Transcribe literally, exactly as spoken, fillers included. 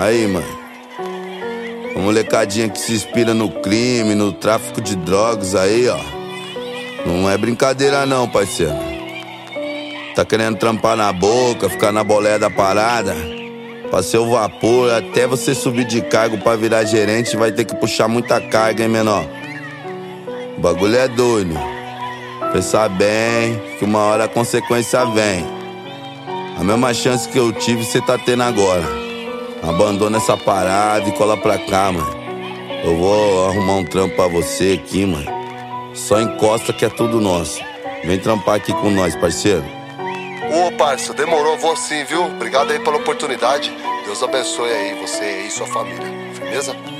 Aí, mano. Uma molecadinha que se inspira no crime, no tráfico de drogas aí, ó. Não é brincadeira não, parceiro. Tá querendo trampar na boca, ficar na boleia da parada. Pra ser o vapor, até você subir de cargo pra virar gerente, vai ter que puxar muita carga, hein, menor? O bagulho é doido. Pensar bem, que uma hora a consequência vem. A mesma chance que eu tive, cê tá tendo agora. Abandona essa parada e cola pra cá, mano. Eu vou arrumar um trampo pra você aqui, mano. Só encosta que é tudo nosso. Vem trampar aqui com nós, parceiro. Ô, parça, demorou, vou sim, viu? Obrigado aí pela oportunidade. Deus abençoe aí você e sua família. Firmeza?